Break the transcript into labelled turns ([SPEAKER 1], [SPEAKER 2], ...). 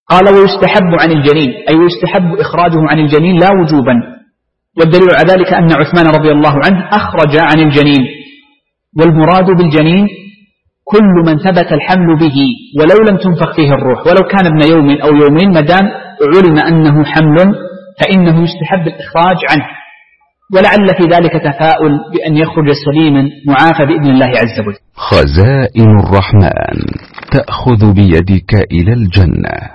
[SPEAKER 1] قال ويستحب عن الجنين، أي ويستحب إخراجه عن الجنين لا وجوبا، والدليل على ذلك أن عثمان رضي الله عنه أخرج عن الجنين، والمراد بالجنين كل من ثبت الحمل به ولو لم تنفخ فيه الروح، ولو كان ابن يوم أو يومين مدام علم أنه حمل فإنه يستحب الإخراج عنه، ولعل في ذلك تفاؤل بأن يخرج سليما معافى بإذن الله عز وجل.
[SPEAKER 2] خزائن الرحمن تأخذ بيدك إلى الجنة.